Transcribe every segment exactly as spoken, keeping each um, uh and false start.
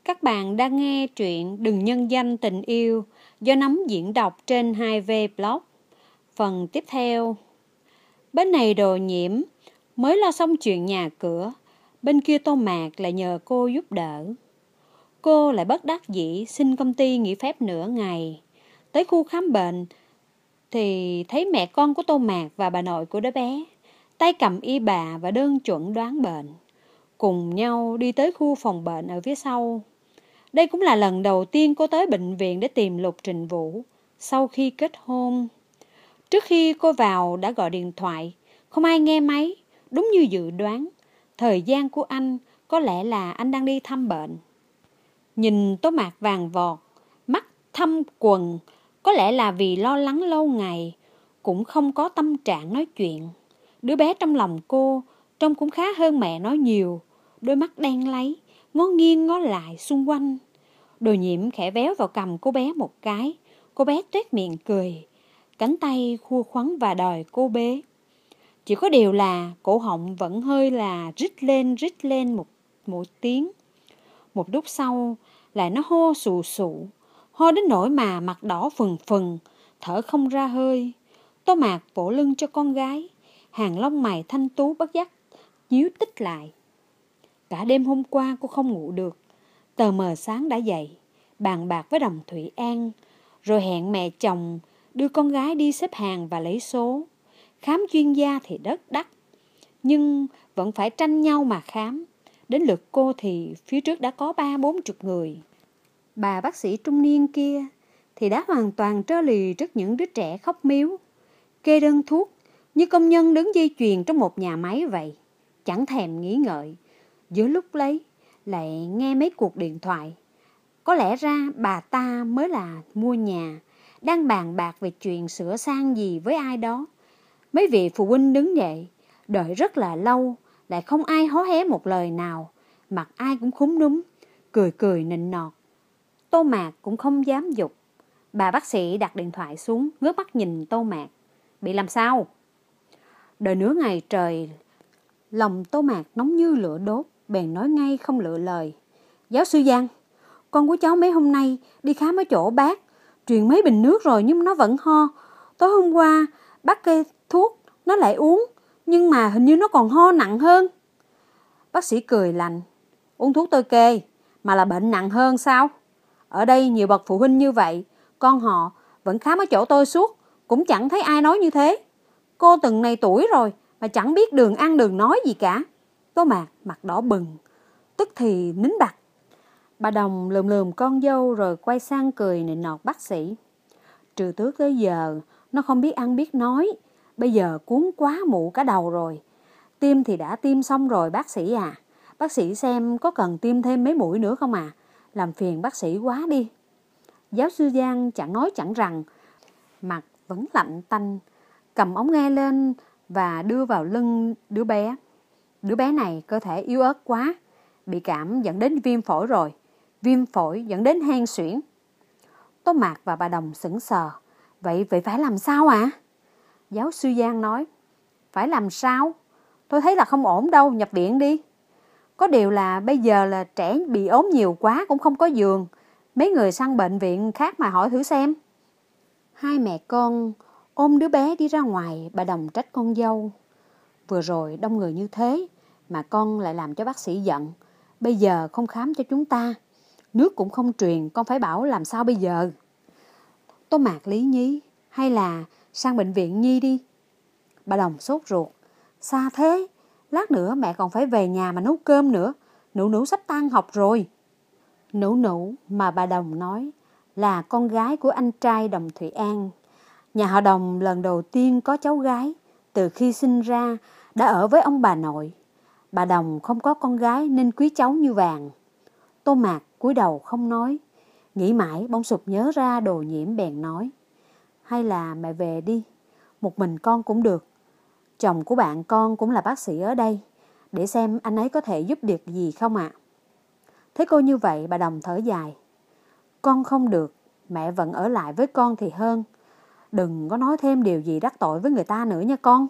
Các bạn đang nghe truyện Đừng Nhân Danh Tình Yêu do Nấm diễn đọc trên hai V Blog. Phần tiếp theo. Bên này Đồ Nhiễm mới lo xong chuyện nhà cửa, bên kia Tô Mạc lại nhờ cô giúp đỡ. Cô lại bất đắc dĩ xin công ty nghỉ phép nửa ngày. Tới khu khám bệnh thì thấy mẹ con của Tô Mạc và bà nội của đứa bé, tay cầm y bà và đơn chuẩn đoán bệnh, cùng nhau đi tới khu phòng bệnh ở phía sau. Đây cũng là lần đầu tiên cô tới bệnh viện để tìm Lục Trình Vũ sau khi kết hôn. Trước khi cô vào đã gọi điện thoại, không ai nghe máy. Đúng như dự đoán, thời gian của anh có lẽ là anh đang đi thăm bệnh. Nhìn Tố Mạc vàng vọt, mắt thâm quầng, có lẽ là vì lo lắng lâu ngày, cũng không có tâm trạng nói chuyện. Đứa bé trong lòng cô trông cũng khá hơn mẹ nói nhiều, đôi mắt đen láy, ngó nghiêng ngó lại xung quanh. Đồ Nhiễm khẽ véo vào cằm cô bé một cái, cô bé tuét miệng cười, cánh tay khua khoắn và đòi cô bế. Chỉ có điều là cổ họng vẫn hơi là rít lên rít lên một, một tiếng. Một lúc sau lại nó hô sù sụ, ho đến nỗi mà mặt đỏ phừng phừng, thở không ra hơi. Tô Mạc vỗ lưng cho con gái, hàng lông mày thanh tú bất giác nhíu tích lại. Cả đêm hôm qua cô không ngủ được, tờ mờ sáng đã dậy, bàn bạc với Đồng Thủy An, rồi hẹn mẹ chồng đưa con gái đi xếp hàng và lấy số. Khám chuyên gia thì rất đắt, nhưng vẫn phải tranh nhau mà khám. Đến lượt cô thì phía trước đã có ba bốn chục người. Bà bác sĩ trung niên kia thì đã hoàn toàn trơ lì trước những đứa trẻ khóc miếu, kê đơn thuốc như công nhân đứng dây chuyền trong một nhà máy vậy, chẳng thèm nghĩ ngợi. Giữa lúc lấy lại nghe mấy cuộc điện thoại. Có lẽ ra bà ta mới là mua nhà, đang bàn bạc về chuyện sửa sang gì với ai đó. Mấy vị phụ huynh đứng dậy, đợi rất là lâu, lại không ai hó hé một lời nào, mặt ai cũng khúm núm, cười cười nịnh nọt. Tô Mạc cũng không dám giục. Bà bác sĩ đặt điện thoại xuống, ngước mắt nhìn Tô Mạc. Bị làm sao? Đợi nửa ngày trời, lòng Tô Mạc nóng như lửa đốt, bèn nói ngay không lựa lời. Giáo sư Giang, con của cháu mấy hôm nay đi khám ở chỗ bác, truyền mấy bình nước rồi nhưng nó vẫn ho. Tối hôm qua bác kê thuốc, nó lại uống, nhưng mà hình như nó còn ho nặng hơn. Bác sĩ cười lạnh. Uống thuốc tôi kê, mà là bệnh nặng hơn sao? Ở đây nhiều bậc phụ huynh như vậy, con họ vẫn khám ở chỗ tôi suốt, cũng chẳng thấy ai nói như thế. Cô từng này tuổi rồi mà chẳng biết đường ăn đường nói gì cả. Tô Mạc mặt đỏ bừng, tức thì nín bặt. Bà Đồng lườm lườm con dâu rồi quay sang cười nịnh nọt bác sĩ. Trừ tước tới giờ, nó không biết ăn biết nói, bây giờ cuốn quá mụ cả đầu rồi. Tiêm thì đã tiêm xong rồi bác sĩ à. Bác sĩ xem có cần tiêm thêm mấy mũi nữa không à? Làm phiền bác sĩ quá đi. Giáo sư Giang chẳng nói chẳng rằng, mặt vẫn lạnh tanh, cầm ống nghe lên và đưa vào lưng đứa bé. Đứa bé này cơ thể yếu ớt quá, bị cảm dẫn đến viêm phổi rồi, viêm phổi dẫn đến hen suyễn. Tô Mạc và bà Đồng sững sờ. Vậy vậy phải làm sao ạ? À? Giáo sư Giang nói, phải làm sao? Tôi thấy là không ổn đâu, nhập viện đi. Có điều là bây giờ là trẻ bị ốm nhiều quá cũng không có giường. Mấy người sang bệnh viện khác mà hỏi thử xem. Hai mẹ con ôm đứa bé đi ra ngoài, bà Đồng trách con dâu. Vừa rồi đông người như thế mà con lại làm cho bác sĩ giận. Bây giờ không khám cho chúng ta, nước cũng không truyền, con phải bảo làm sao bây giờ? Tô Mạc lý nhí, hay là sang bệnh viện Nhi đi? Bà Đồng sốt ruột. Xa thế, lát nữa mẹ còn phải về nhà mà nấu cơm nữa. Nụ nụ sắp tan học rồi. Nụ nụ mà bà Đồng nói là con gái của anh trai Đồng Thủy An. Nhà họ Đồng lần đầu tiên có cháu gái, từ khi sinh ra đã ở với ông bà nội. Bà Đồng không có con gái nên quý cháu như vàng. Tô Mạc cúi đầu không nói. Nghĩ mãi bỗng sụp nhớ ra Đồ Nhiễm bèn nói. Hay là mẹ về đi, một mình con cũng được. Chồng của bạn con cũng là bác sĩ ở đây, để xem anh ấy có thể giúp được gì không ạ? À? Thấy cô như vậy, bà Đồng thở dài. Con không được, mẹ vẫn ở lại với con thì hơn. Đừng có nói thêm điều gì đắc tội với người ta nữa nha con.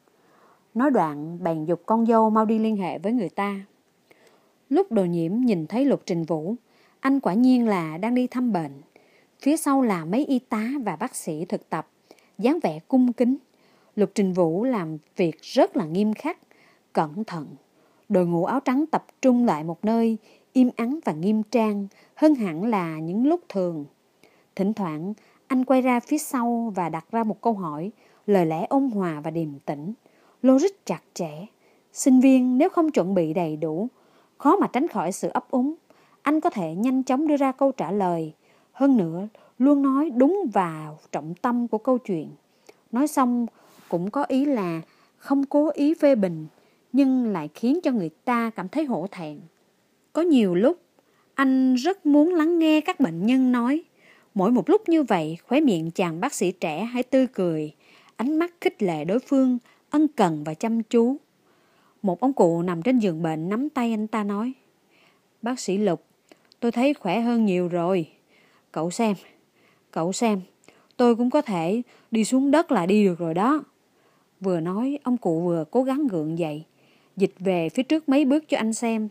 Nói đoạn bèn giục con dâu mau đi liên hệ với người ta. Lúc Đồ Nhiễm nhìn thấy Lục Trình Vũ, Anh quả nhiên là đang đi thăm bệnh. Phía sau là mấy y tá và bác sĩ thực tập, dáng vẻ cung kính. Lục Trình Vũ làm việc rất là nghiêm khắc, cẩn thận. Đội ngũ áo trắng tập trung lại một nơi, im ắng và nghiêm trang, hơn hẳn là những lúc thường. Thỉnh thoảng, anh quay ra phía sau và đặt ra một câu hỏi, lời lẽ ôn hòa và điềm tĩnh, logic chặt chẽ. Sinh viên nếu không chuẩn bị đầy đủ, khó mà tránh khỏi sự ấp úng. Anh có thể nhanh chóng đưa ra câu trả lời, hơn nữa luôn nói đúng vào trọng tâm của câu chuyện. Nói xong cũng có ý là không cố ý phê bình, nhưng lại khiến cho người ta cảm thấy hổ thẹn. Có nhiều lúc, anh rất muốn lắng nghe các bệnh nhân nói. Mỗi một lúc như vậy, khóe miệng chàng bác sĩ trẻ hãy tươi cười, ánh mắt khích lệ đối phương, ân cần và chăm chú. Một ông cụ nằm trên giường bệnh nắm tay anh ta nói: "Bác sĩ Lục, tôi thấy khỏe hơn nhiều rồi. Cậu xem, cậu xem, tôi cũng có thể đi xuống đất là đi được rồi đó." Vừa nói, ông cụ vừa cố gắng gượng dậy, dịch về phía trước mấy bước cho anh xem.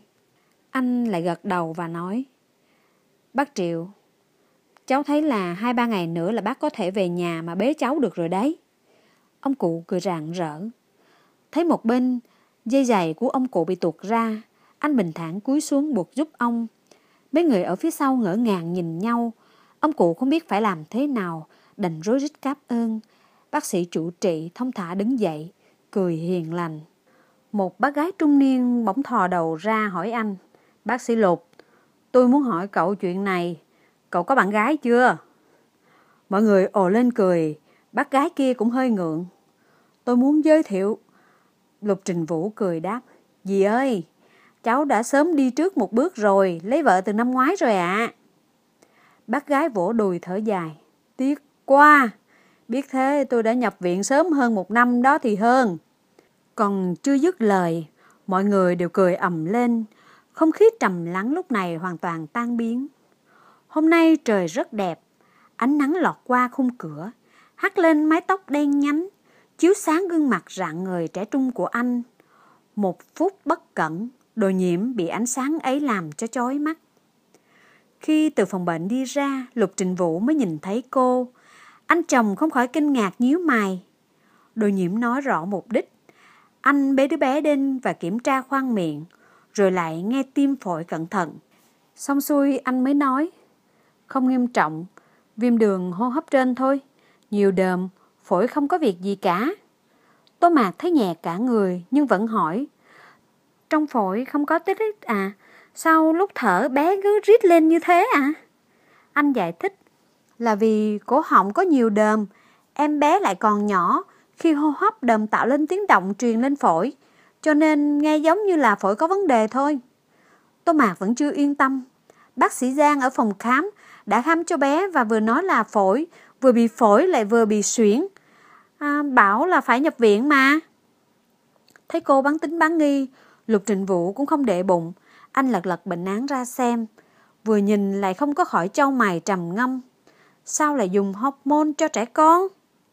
Anh lại gật đầu và nói: "Bác Triệu, cháu thấy là hai ba ngày nữa là bác có thể về nhà mà bế cháu được rồi đấy." Ông cụ cười rạng rỡ. Thấy một bên dây giày của ông cụ bị tuột ra, anh bình thản cúi xuống buộc giúp ông. Mấy người ở phía sau ngỡ ngàng nhìn nhau. Ông cụ không biết phải làm thế nào, đành rối rít cáp ơn. Bác sĩ chủ trị thông thả đứng dậy, cười hiền lành. Một bác gái trung niên bỗng thò đầu ra hỏi anh: "Bác sĩ Lục, tôi muốn hỏi cậu chuyện này. Cậu có bạn gái chưa?" Mọi người ồ lên cười. Bác gái kia cũng hơi ngượng. "Tôi muốn giới thiệu." Lục Trình Vũ cười đáp: "Dì ơi, cháu đã sớm đi trước một bước rồi, lấy vợ từ năm ngoái rồi ạ." À. Bác gái vỗ đùi thở dài: "Tiếc quá, biết thế tôi đã nhập viện sớm hơn một năm đó thì hơn." Còn chưa dứt lời, mọi người đều cười ầm lên. Không khí trầm lắng lúc này hoàn toàn tan biến. Hôm nay trời rất đẹp, ánh nắng lọt qua khung cửa, hắt lên mái tóc đen nhánh, chiếu sáng gương mặt rạng ngời trẻ trung của anh. Một phút bất cẩn, Đồ Nhiễm bị ánh sáng ấy làm cho chói mắt. Khi từ phòng bệnh đi ra, Lục Trình Vũ mới nhìn thấy cô. Anh chồng không khỏi kinh ngạc nhíu mày. Đồ Nhiễm nói rõ mục đích. Anh bế đứa bé lên và kiểm tra khoang miệng, rồi lại nghe tim phổi cẩn thận. Xong xuôi anh mới nói: "Không nghiêm trọng, viêm đường hô hấp trên thôi, nhiều đờm, phổi không có việc gì cả." Tô Mạc thấy nhẹ cả người nhưng vẫn hỏi: "Trong phổi không có tích rít à? Sao lúc thở bé cứ rít lên như thế à?" Anh giải thích: "Là vì cổ họng có nhiều đờm, em bé lại còn nhỏ, khi hô hấp đờm tạo lên tiếng động truyền lên phổi, cho nên nghe giống như là phổi có vấn đề thôi." Tô Mạc vẫn chưa yên tâm. Bác sĩ Giang ở phòng khám đã khám cho bé và vừa nói là phổi, vừa bị phổi lại vừa bị suyễn. À, bảo là phải nhập viện mà. Thấy cô bán tính bán nghi, Lục Trình Vũ cũng không để bụng. Anh lật lật bệnh án ra xem, vừa nhìn lại không có khỏi chau mày trầm ngâm. Sao lại dùng hormone cho trẻ con?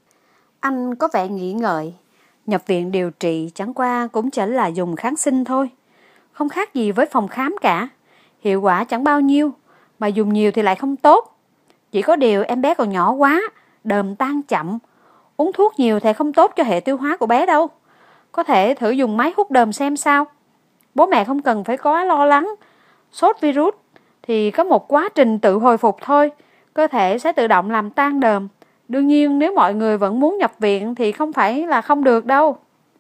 Anh có vẻ nghĩ ngợi. Nhập viện điều trị chẳng qua cũng chỉ là dùng kháng sinh thôi, không khác gì với phòng khám cả. Hiệu quả chẳng bao nhiêu, mà dùng nhiều thì lại không tốt. Chỉ có điều em bé còn nhỏ quá, đờm tan chậm. Uống thuốc nhiều thì không tốt cho hệ tiêu hóa của bé đâu. Có thể thử dùng máy hút đờm xem sao. Bố mẹ không cần phải quá lo lắng. Sốt virus thì có một quá trình tự hồi phục thôi, cơ thể sẽ tự động làm tan đờm. Đương nhiên nếu mọi người vẫn muốn nhập viện thì không phải là không được đâu."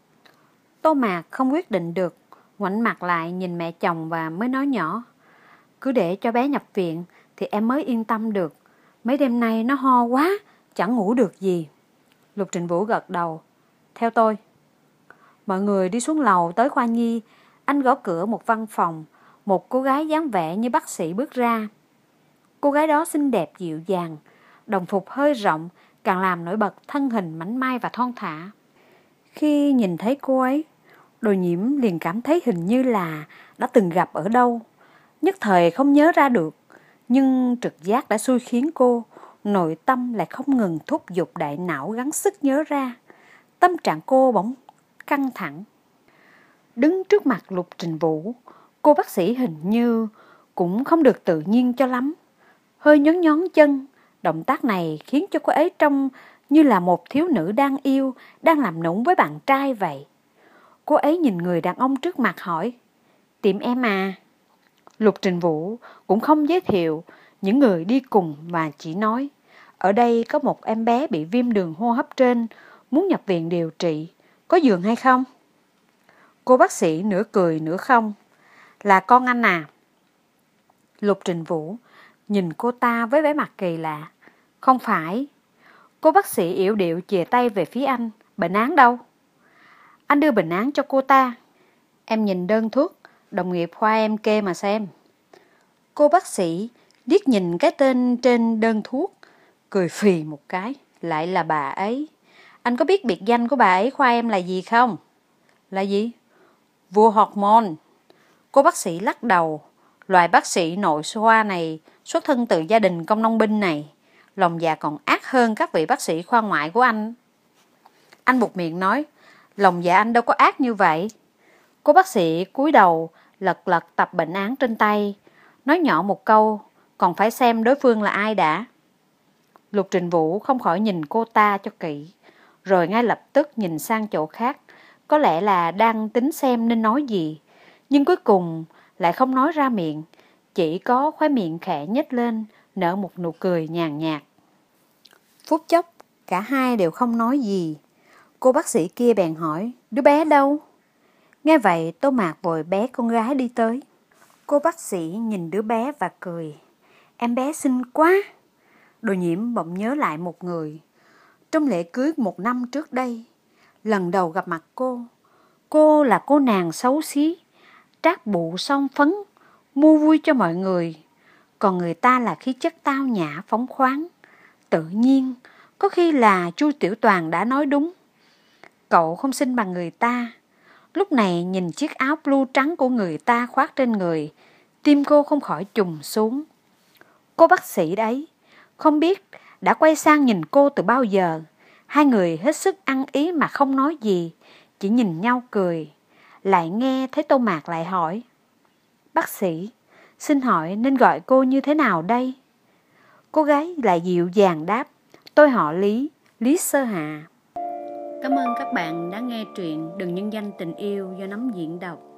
Tô Mạc không quyết định được, ngoảnh mặt lại nhìn mẹ chồng và mới nói nhỏ: "Cứ để cho bé nhập viện thì em mới yên tâm được. Mấy đêm nay nó ho quá, chẳng ngủ được gì." Lục Trình Vũ gật đầu: "Theo tôi." Mọi người đi xuống lầu tới khoa nhi. Anh gõ cửa một văn phòng. Một cô gái dáng vẻ như bác sĩ bước ra. Cô gái đó xinh đẹp dịu dàng, đồng phục hơi rộng càng làm nổi bật thân hình mảnh mai và thon thả. Khi nhìn thấy cô ấy, Đồ Nhiễm liền cảm thấy hình như là đã từng gặp ở đâu. Nhất thời không nhớ ra được, nhưng trực giác đã xui khiến cô, nội tâm lại không ngừng thúc giục đại não gắng sức nhớ ra. Tâm trạng cô bỗng căng thẳng. Đứng trước mặt Lục Trình Vũ, cô bác sĩ hình như cũng không được tự nhiên cho lắm. Hơi nhón nhón chân, động tác này khiến cho cô ấy trông như là một thiếu nữ đang yêu, đang làm nũng với bạn trai vậy. Cô ấy nhìn người đàn ông trước mặt hỏi, tìm em à? Lục Trình Vũ cũng không giới thiệu những người đi cùng mà chỉ nói, ở đây có một em bé bị viêm đường hô hấp trên, muốn nhập viện điều trị, có giường hay không? Cô bác sĩ nửa cười nửa không, là con anh à? Lục Trình Vũ nhìn cô ta với vẻ mặt kỳ lạ, không phải. Cô bác sĩ yểu điệu chìa tay về phía anh, bệnh án đâu? Anh đưa bệnh án cho cô ta. Em nhìn đơn thuốc đồng nghiệp khoa em kê mà xem. Cô bác sĩ liếc nhìn cái tên trên đơn thuốc, cười phì một cái, lại là bà ấy. Anh có biết biệt danh của bà ấy khoa em là gì không? Là gì? Vua hormone. Cô bác sĩ lắc đầu. Loài bác sĩ nội khoa này xuất thân từ gia đình công nông binh này, lòng dạ còn ác hơn các vị bác sĩ khoa ngoại của anh. Anh buột miệng nói, lòng dạ anh đâu có ác như vậy. Cô bác sĩ cúi đầu lật lật tập bệnh án trên tay, nói nhỏ một câu, còn phải xem đối phương là ai đã. Lục Trình Vũ không khỏi nhìn cô ta cho kỹ, rồi ngay lập tức nhìn sang chỗ khác, có lẽ là đang tính xem nên nói gì, nhưng cuối cùng lại không nói ra miệng, chỉ có khóe miệng khẽ nhếch lên, nở một nụ cười nhàn nhạt. Phút chốc, cả hai đều không nói gì. Cô bác sĩ kia bèn hỏi, đứa bé đâu? Nghe vậy, Tô Mạc vội bé con gái đi tới. Cô bác sĩ nhìn đứa bé và cười. Em bé xinh quá. Đồ Nhiễm bỗng nhớ lại một người. Trong lễ cưới một năm trước đây, lần đầu gặp mặt cô, cô là cô nàng xấu xí, trát bụ son phấn, mua vui cho mọi người. Còn người ta là khí chất tao nhã phóng khoáng. Tự nhiên, có khi là Chu Tiểu Toàn đã nói đúng. Cậu không xinh bằng người ta. Lúc này nhìn chiếc áo blue trắng của người ta khoác trên người, tim cô không khỏi trùng xuống. Cô bác sĩ đấy, không biết đã quay sang nhìn cô từ bao giờ. Hai người hết sức ăn ý mà không nói gì, chỉ nhìn nhau cười. Lại nghe thấy Tô Mạc lại hỏi, bác sĩ, xin hỏi nên gọi cô như thế nào đây? Cô gái lại dịu dàng đáp, tôi họ Lý, Lý Sơ Hạ. Cảm ơn các bạn đã nghe truyện Đừng Nhân Danh Tình Yêu do Nấm diễn đọc.